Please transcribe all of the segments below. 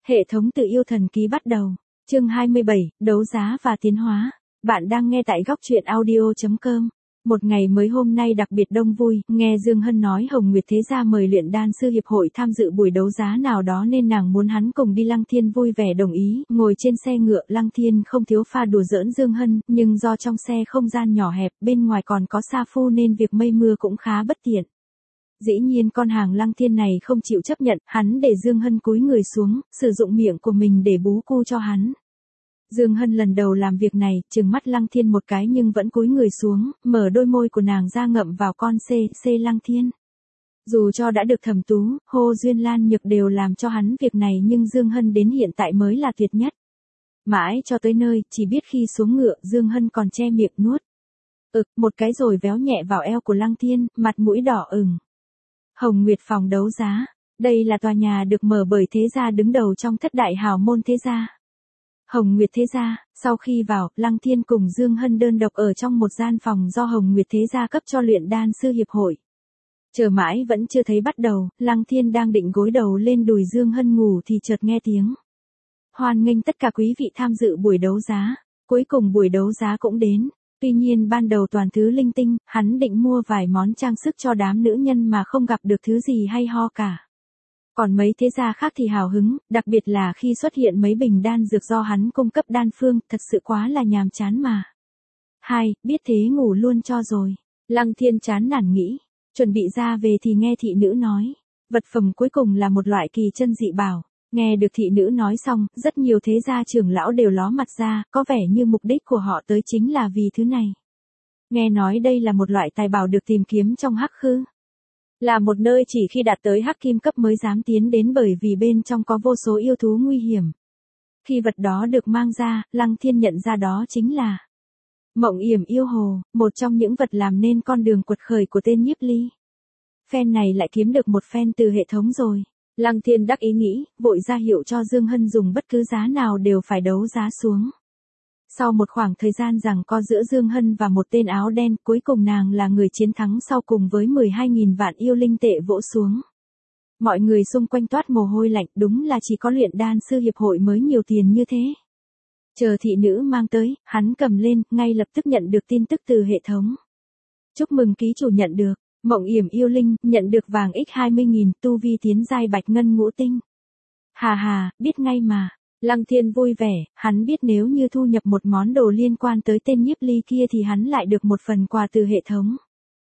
Hệ thống tự yêu thần ký bắt đầu. Chương 27, đấu giá và tiến hóa. Bạn đang nghe tại góc truyện audio.com. Một ngày mới hôm nay đặc biệt đông vui, nghe Dương Hân nói Hồng Nguyệt Thế Gia mời luyện đan sư hiệp hội tham dự buổi đấu giá nào đó nên nàng muốn hắn cùng đi. Lăng Thiên vui vẻ đồng ý, ngồi trên xe ngựa. Lăng Thiên không thiếu pha đùa giỡn Dương Hân, nhưng do trong xe không gian nhỏ hẹp, bên ngoài còn có sa phu nên việc mây mưa cũng khá bất tiện. Dĩ nhiên con hàng Lăng Thiên này không chịu chấp nhận, hắn để Dương Hân cúi người xuống, sử dụng miệng của mình để bú cu cho hắn. Dương Hân lần đầu làm việc này, trừng mắt Lăng Thiên một cái nhưng vẫn cúi người xuống, mở đôi môi của nàng ra ngậm vào con C Lăng Thiên. Dù cho đã được Thẩm Tú, Hồ Duyên Lan Nhược đều làm cho hắn việc này nhưng Dương Hân đến hiện tại mới là tuyệt nhất. Mãi cho tới nơi, chỉ biết khi xuống ngựa Dương Hân còn che miệng nuốt. Một cái rồi véo nhẹ vào eo của Lăng Thiên, mặt mũi đỏ ửng. Hồng Nguyệt phòng đấu giá. Đây là tòa nhà được mở bởi thế gia đứng đầu trong thất đại hào môn thế gia. Hồng Nguyệt Thế Gia. Sau khi vào, Lăng Thiên cùng Dương Hân đơn độc ở trong một gian phòng do Hồng Nguyệt Thế Gia cấp cho luyện đan sư hiệp hội. Chờ mãi vẫn chưa thấy bắt đầu, Lăng Thiên đang định gối đầu lên đùi Dương Hân ngủ thì chợt nghe tiếng. Hoan nghênh tất cả quý vị tham dự buổi đấu giá. Cuối cùng buổi đấu giá cũng đến. Tuy nhiên ban đầu toàn thứ linh tinh, hắn định mua vài món trang sức cho đám nữ nhân mà không gặp được thứ gì hay ho cả. Còn mấy thế gia khác thì hào hứng, đặc biệt là khi xuất hiện mấy bình đan dược do hắn cung cấp đan phương, thật sự quá là nhàm chán mà. Biết thế ngủ luôn cho rồi. Lăng Thiên chán nản nghĩ, chuẩn bị ra về thì nghe thị nữ nói, vật phẩm cuối cùng là một loại kỳ chân dị bảo. Nghe được thị nữ nói xong, rất nhiều thế gia trưởng lão đều ló mặt ra, có vẻ như mục đích của họ tới chính là vì thứ này. Nghe nói đây là một loại tài bảo được tìm kiếm trong hắc khư. Là một nơi chỉ khi đạt tới hắc kim cấp mới dám tiến đến bởi vì bên trong có vô số yêu thú nguy hiểm. Khi vật đó được mang ra, Lăng Thiên nhận ra đó chính là Mộng Yểm Yêu Hồ, một trong những vật làm nên con đường quật khởi của tên Nhiếp Ly. Phen này lại kiếm được một phen từ hệ thống rồi. Lăng Thiên đắc ý nghĩ, vội ra hiệu cho Dương Hân dùng bất cứ giá nào đều phải đấu giá xuống. Sau một khoảng thời gian giằng co giữa Dương Hân và một tên áo đen, cuối cùng nàng là người chiến thắng sau cùng với 12.000 vạn yêu linh tệ vỗ xuống. Mọi người xung quanh toát mồ hôi lạnh, đúng là chỉ có luyện đan sư hiệp hội mới nhiều tiền như thế. Chờ thị nữ mang tới, hắn cầm lên, ngay lập tức nhận được tin tức từ hệ thống. Chúc mừng ký chủ nhận được. Mộng Yểm Yêu Linh, nhận được vàng x20.000, tu vi tiến giai bạch ngân ngũ tinh. Biết ngay mà. Lăng Thiên vui vẻ, hắn biết nếu như thu nhập một món đồ liên quan tới tên Nhiếp Ly kia thì hắn lại được một phần quà từ hệ thống.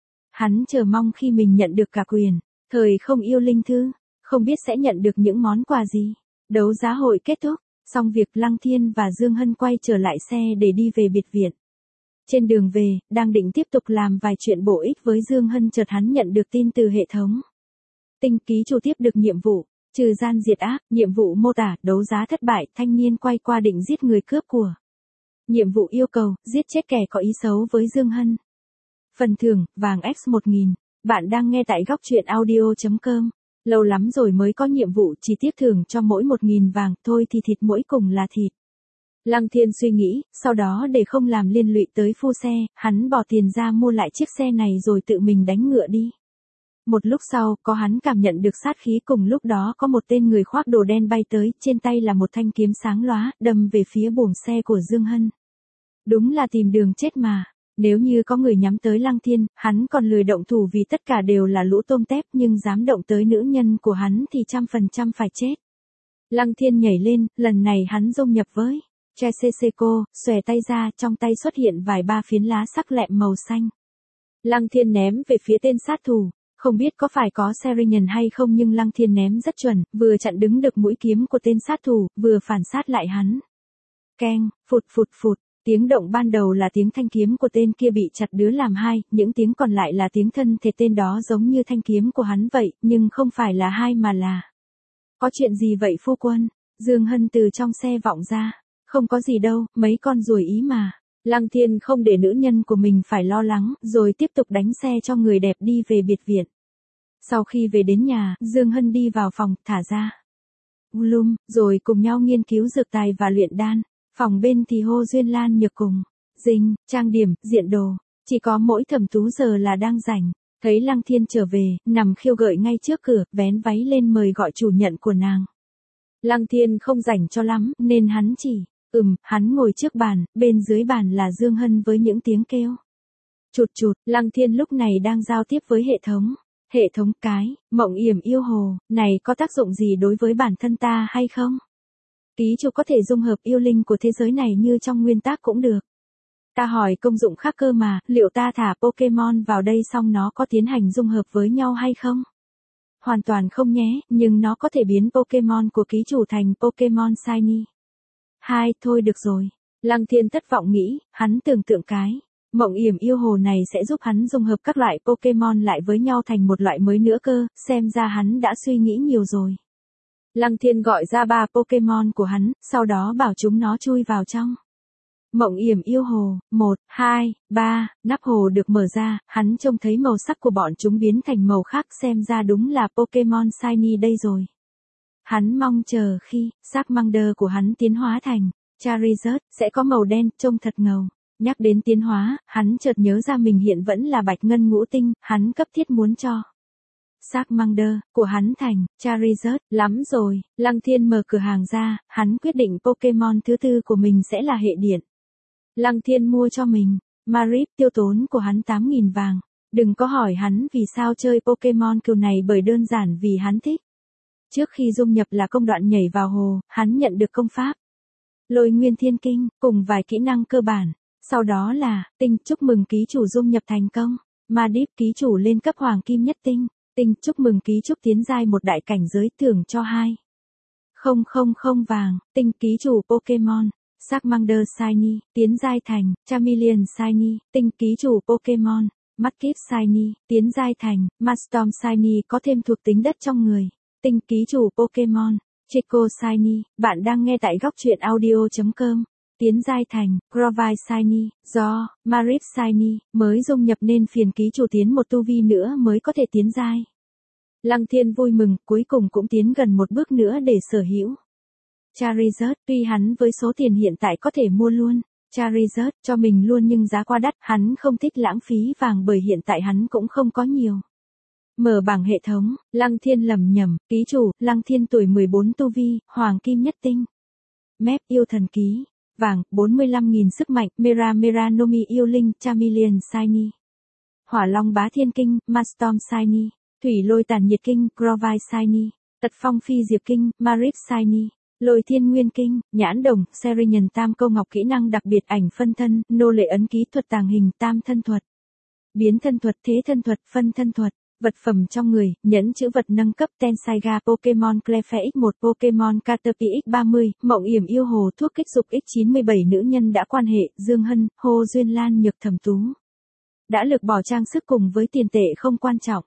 Hắn chờ mong khi mình nhận được cả quyền, thời không yêu linh thư, không biết sẽ nhận được những món quà gì. Đấu giá hội kết thúc, xong việc Lăng Thiên và Dương Hân quay trở lại xe để đi về biệt viện. Trên đường về, đang định tiếp tục làm vài chuyện bổ ích với Dương Hân chợt hắn nhận được tin từ hệ thống. Tinh ký chủ tiếp được nhiệm vụ, trừ gian diệt ác, nhiệm vụ mô tả, đấu giá thất bại, thanh niên quay qua định giết người cướp của. Nhiệm vụ yêu cầu, giết chết kẻ có ý xấu với Dương Hân. Phần thưởng, vàng X1000. Bạn đang nghe tại góc truyện audio.com. Lâu lắm rồi mới có nhiệm vụ, chỉ tiếp thưởng cho mỗi 1.000 vàng, thôi thì thịt mỗi cùng là thịt. Lăng Thiên suy nghĩ, sau đó để không làm liên lụy tới phu xe, hắn bỏ tiền ra mua lại chiếc xe này rồi tự mình đánh ngựa đi. Một lúc sau, có hắn cảm nhận được sát khí cùng lúc đó có một tên người khoác đồ đen bay tới, trên tay là một thanh kiếm sáng lóa, đâm về phía buồng xe của Dương Hân. Đúng là tìm đường chết mà. Nếu như có người nhắm tới Lăng Thiên, hắn còn lười động thủ vì tất cả đều là lũ tôm tép nhưng dám động tới nữ nhân của hắn thì 100% phải chết. Lăng Thiên nhảy lên, lần này hắn dung nhập với Cheseko, xòe tay ra, trong tay xuất hiện vài ba phiến lá sắc lẹm màu xanh. Lăng Thiên ném về phía tên sát thủ, không biết có phải có Serian hay không nhưng Lăng Thiên ném rất chuẩn, vừa chặn đứng được mũi kiếm của tên sát thủ, vừa phản sát lại hắn. Keng, phụt, tiếng động ban đầu là tiếng thanh kiếm của tên kia bị chặt đứa làm hai, những tiếng còn lại là tiếng thân thể tên đó giống như thanh kiếm của hắn vậy, nhưng không phải là hai mà là. Có chuyện gì vậy phu quân? Dương Hân từ trong xe vọng ra. Không có gì đâu, mấy con ruồi ý mà. Lăng Thiên không để nữ nhân của mình phải lo lắng, rồi tiếp tục đánh xe cho người đẹp đi về biệt viện. Sau khi về đến nhà, Dương Hân đi vào phòng, thả ra Bloom, rồi cùng nhau nghiên cứu dược tài và luyện đan. Phòng bên thì Hồ Duyên Lan Nhược cùng Dinh, trang điểm, diện đồ. Chỉ có mỗi Thẩm Tú giờ là đang rảnh. Thấy Lăng Thiên trở về, nằm khiêu gợi ngay trước cửa, vén váy lên mời gọi chủ nhận của nàng. Lăng Thiên không rảnh cho lắm, nên hắn chỉ, hắn ngồi trước bàn, bên dưới bàn là Dương Hân với những tiếng kêu. Chụt chụt, Lăng Thiên lúc này đang giao tiếp với hệ thống. Hệ thống cái, mộng yểm yêu hồ, này có tác dụng gì đối với bản thân ta hay không? Ký chủ có thể dung hợp yêu linh của thế giới này như trong nguyên tác cũng được. Ta hỏi công dụng khác cơ mà, liệu ta thả Pokemon vào đây xong nó có tiến hành dung hợp với nhau hay không? Hoàn toàn không nhé, nhưng nó có thể biến Pokemon của ký chủ thành Pokemon Shiny. Thôi được rồi. Lăng Thiên thất vọng nghĩ, hắn tưởng tượng cái. Mộng yểm yêu hồ này sẽ giúp hắn dung hợp các loại Pokemon lại với nhau thành một loại mới nữa cơ, xem ra hắn đã suy nghĩ nhiều rồi. Lăng Thiên gọi ra 3 Pokemon của hắn, sau đó bảo chúng nó chui vào trong. Mộng yểm yêu hồ, 1, 2, 3, nắp hồ được mở ra, hắn trông thấy màu sắc của bọn chúng biến thành màu khác, xem ra đúng là Pokemon Shiny đây rồi. Hắn mong chờ khi Charmander của hắn tiến hóa thành Charizard, sẽ có màu đen, trông thật ngầu. Nhắc đến tiến hóa, hắn chợt nhớ ra mình hiện vẫn là bạch ngân ngũ tinh, hắn cấp thiết muốn cho Charmander của hắn thành Charizard, lắm rồi. Lăng Thiên mở cửa hàng ra, hắn quyết định Pokemon thứ tư của mình sẽ là hệ điện. Lăng Thiên mua cho mình Marip, tiêu tốn của hắn 8.000 vàng. Đừng có hỏi hắn vì sao chơi Pokemon kiểu này, bởi đơn giản vì hắn thích. Trước khi dung nhập là công đoạn nhảy vào hồ, hắn nhận được công pháp Lôi Nguyên Thiên Kinh, cùng vài kỹ năng cơ bản. Sau đó là, tinh, chúc mừng ký chủ dung nhập thành công. Madip, ký chủ lên cấp hoàng kim nhất tinh. Tinh, chúc mừng ký chủ tiến giai một đại cảnh giới, thưởng cho 2.000 vàng. Tinh, ký chủ Pokemon Charmander Shiny, tiến giai thành Charmeleon Shiny. Tinh, ký chủ Pokemon Mudkip Shiny, tiến giai thành Mastorm Shiny, có thêm thuộc tính đất trong người. Tinh, ký chủ Pokemon Chico Shiny. Bạn đang nghe tại góc truyện audio.com. Tiến giai thành Grovyle Shiny, do Marip Shiny mới dung nhập nên phiền ký chủ tiến một tu vi nữa mới có thể tiến giai. Lăng Thiên vui mừng, cuối cùng cũng tiến gần một bước nữa để sở hữu Charizard. Tuy hắn với số tiền hiện tại có thể mua luôn Charizard cho mình luôn, nhưng giá quá đắt, hắn không thích lãng phí vàng bởi hiện tại hắn cũng không có nhiều. Mở bảng hệ thống, Lăng Thiên lầm nhầm, ký chủ, Lăng Thiên tuổi 14 tu vi, hoàng kim nhất tinh. Mép yêu thần ký, vàng, 45.000 sức mạnh, Meranomi yêu linh, Charmeleon Shiny. Hỏa long bá thiên kinh, Mastorm Shiny. Thủy lôi tàn nhiệt kinh, Grovyle Shiny. Tật phong phi diệp kinh, Marip Shiny. Lôi thiên nguyên kinh, nhãn đồng, Serian tam câu ngọc, kỹ năng đặc biệt ảnh phân thân, nô lệ ấn ký thuật tàng hình, tam thân thuật. Biến thân thuật, thế thân thuật, phân thân thuật. Vật phẩm trong người, nhẫn chữ vật nâng cấp Tensaiga Pokemon Clefairy X1 Pokemon Caterpie X30, mộng yểm yêu hồ, thuốc kích dục X97, nữ nhân đã quan hệ, Dương Hân, Hồ Duyên Lan, Nhược Thẩm Tú. Đã lược bỏ trang sức cùng với tiền tệ không quan trọng.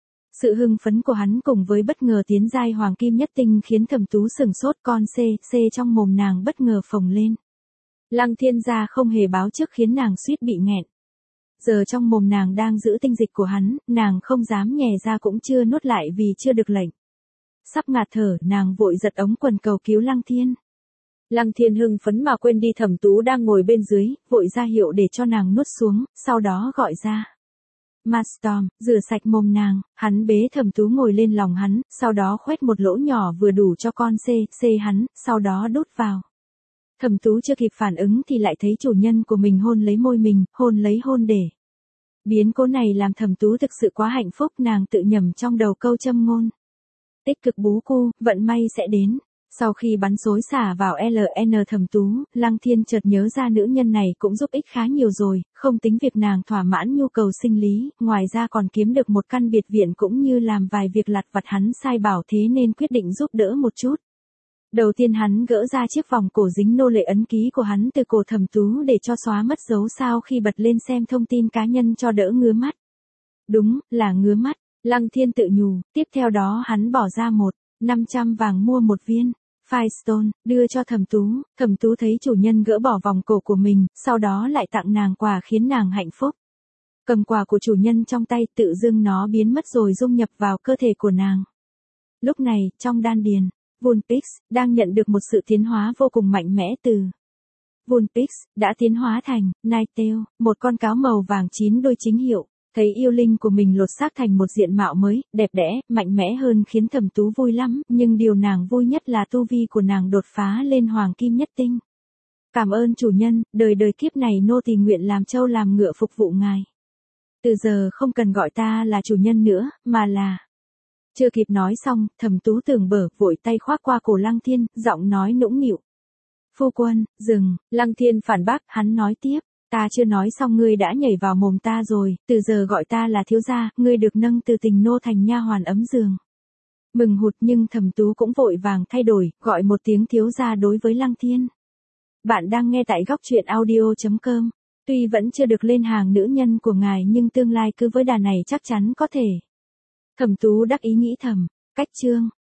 Sự hưng phấn của hắn cùng với bất ngờ tiến giai hoàng kim nhất tinh khiến Thẩm Tú sửng sốt, con C trong mồm nàng bất ngờ phồng lên. Lăng Thiên gia không hề báo trước khiến nàng suýt bị nghẹn. Giờ trong mồm nàng đang giữ tinh dịch của hắn, nàng không dám nhè ra cũng chưa nuốt lại vì chưa được lệnh. Sắp ngạt thở, nàng vội giật ống quần cầu cứu Lăng Thiên. Lăng Thiên hưng phấn mà quên đi Thẩm Tú đang ngồi bên dưới, vội ra hiệu để cho nàng nuốt xuống, sau đó gọi ra Mastorm, rửa sạch mồm nàng, hắn bế Thẩm Tú ngồi lên lòng hắn, sau đó khoét một lỗ nhỏ vừa đủ cho con C hắn, sau đó đút vào. Thẩm Tú chưa kịp phản ứng thì lại thấy chủ nhân của mình hôn lấy môi mình, hôn để. Biến cố này làm Thẩm Tú thực sự quá hạnh phúc, nàng tự nhẩm trong đầu câu châm ngôn. Tích cực bú cu, vận may sẽ đến. Sau khi bắn xối xả vào LN Thẩm Tú, Lăng Thiên chợt nhớ ra nữ nhân này cũng giúp ích khá nhiều rồi, không tính việc nàng thỏa mãn nhu cầu sinh lý, ngoài ra còn kiếm được một căn biệt viện cũng như làm vài việc lặt vặt, hắn sai bảo thế nên quyết định giúp đỡ một chút. Đầu tiên hắn gỡ ra chiếc vòng cổ dính nô lệ ấn ký của hắn từ cổ Thẩm Tú để cho xóa mất dấu sao khi bật lên xem thông tin cá nhân cho đỡ ngứa mắt. Đúng, là ngứa mắt, Lăng Thiên tự nhủ, tiếp theo đó hắn bỏ ra 500 vàng mua một viên Firestone, đưa cho Thẩm Tú thấy chủ nhân gỡ bỏ vòng cổ của mình, sau đó lại tặng nàng quà khiến nàng hạnh phúc. Cầm quà của chủ nhân trong tay, tự dưng nó biến mất rồi dung nhập vào cơ thể của nàng. Lúc này, trong đan điền, Vulpix đang nhận được một sự tiến hóa vô cùng mạnh mẽ từ Vulpix đã tiến hóa thành Ninetale, một con cáo màu vàng 9 đuôi chính hiệu. Thấy yêu linh của mình lột xác thành một diện mạo mới, đẹp đẽ, mạnh mẽ hơn khiến Thẩm Tú vui lắm, nhưng điều nàng vui nhất là tu vi của nàng đột phá lên hoàng kim nhất tinh. Cảm ơn chủ nhân, đời đời kiếp này nô tỳ nguyện làm trâu làm ngựa phục vụ ngài. Từ giờ không cần gọi ta là chủ nhân nữa, mà là... Chưa kịp nói xong, Thẩm Tú Tường bở vội tay khoác qua cổ Lăng Thiên, giọng nói nũng nịu. Phu quân, dừng, Lăng Thiên phản bác, hắn nói tiếp. Ta chưa nói xong ngươi đã nhảy vào mồm ta rồi, từ giờ gọi ta là thiếu gia, ngươi được nâng từ tình nô thành nha hoàn ấm giường. Mừng hụt nhưng Thẩm Tú cũng vội vàng thay đổi, gọi một tiếng thiếu gia đối với Lăng Thiên. Bạn đang nghe tại góc truyện audio.com. Tuy vẫn chưa được lên hàng nữ nhân của ngài nhưng tương lai cứ với đà này chắc chắn có thể. Thẩm Tú đắc ý nghĩ thầm, cách chương.